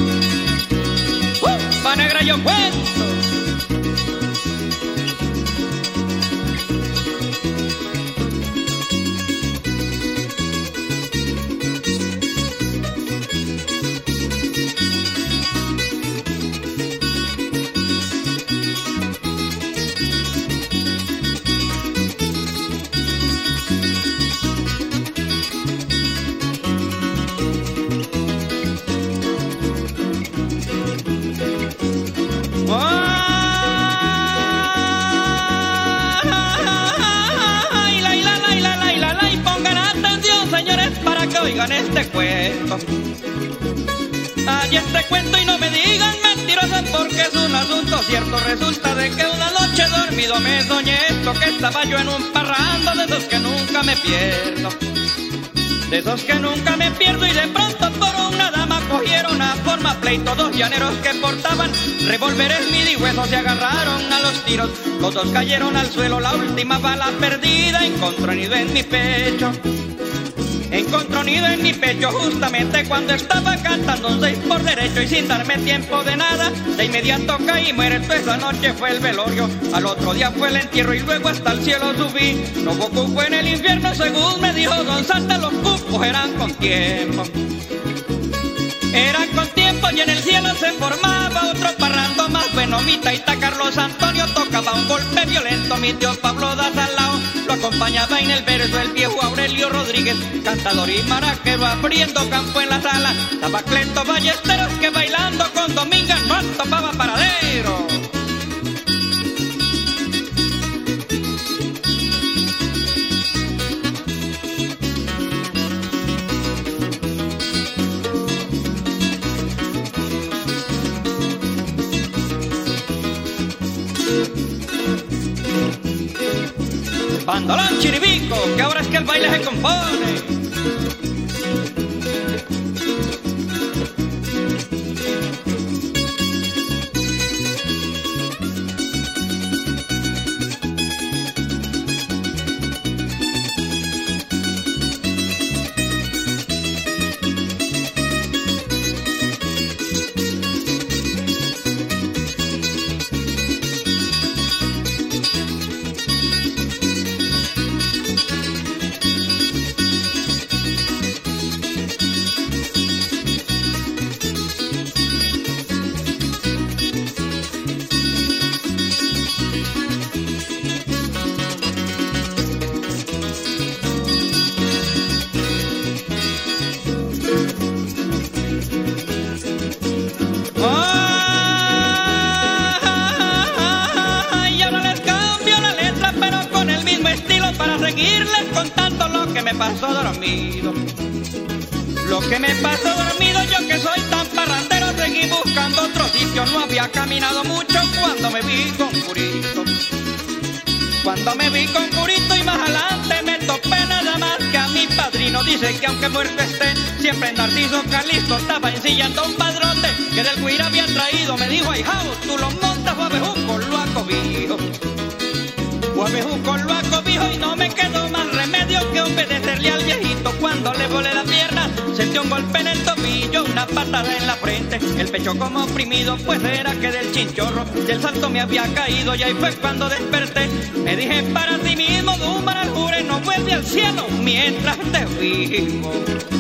Pa' negra yo cuento. Oigan este cuento. Ay, este cuento y no me digan mentirosos porque es un asunto cierto. Resulta de que una noche dormido me soñé esto, que estaba yo en un parrando de esos que nunca me pierdo. De esos que nunca me pierdo y de pronto por una dama cogieron a forma pleito dos llaneros que portaban revólveres midihuesos, se agarraron a los tiros. Los dos cayeron al suelo, la última bala perdida encontró nido en mi pecho. Encontró nido en mi pecho justamente cuando estaba cantando un 6 por derecho y sin darme tiempo de nada, de inmediato caí muerto. Esa noche fue el velorio, al otro día fue el entierro y luego hasta el cielo subí. No hubo cupo en el infierno según me dijo Don Santa, los cupos eran con tiempo. Eran con tiempo y en el cielo se formaba otro parrando más bueno. Mi taita Carlos Antonio tocaba un golpe violento, mi tío Pablo Dasalao lo acompañaba en el verso, el viejo Aurelio Rodríguez, cantador y maraquero, abriendo campo en la sala. Estaba Cleto Ballesteros que bailando con Domingas no topaba paradero. Bandolón chiribico, que ahora es que el baile se compone. Seguirles contando lo que me pasó dormido. Lo que me pasó dormido, yo que soy tan parrandero, seguí buscando otro sitio. No había caminado mucho cuando me vi con Curito. Cuando me vi con Curito y más adelante me topé nada más que a mi padrino. Dice que aunque muerto esté, siempre en Narciso Calisto estaba ensillando un padrote que del Guira había traído. Me dijo, ahijao, tú lo montas o a bejuco lo acobijo. O a bejuco lo acobijo y no me quedó más remedio que obedecerle al viejito. Cuando le volé la pierna, sentí un golpe en el tobillo, una patada en la frente, el pecho como oprimido, pues era que del chinchorro del salto me había caído. Y ahí fue cuando desperté, me dije para ti mismo, Dumar al jure, no vuelve al cielo mientras te vivo.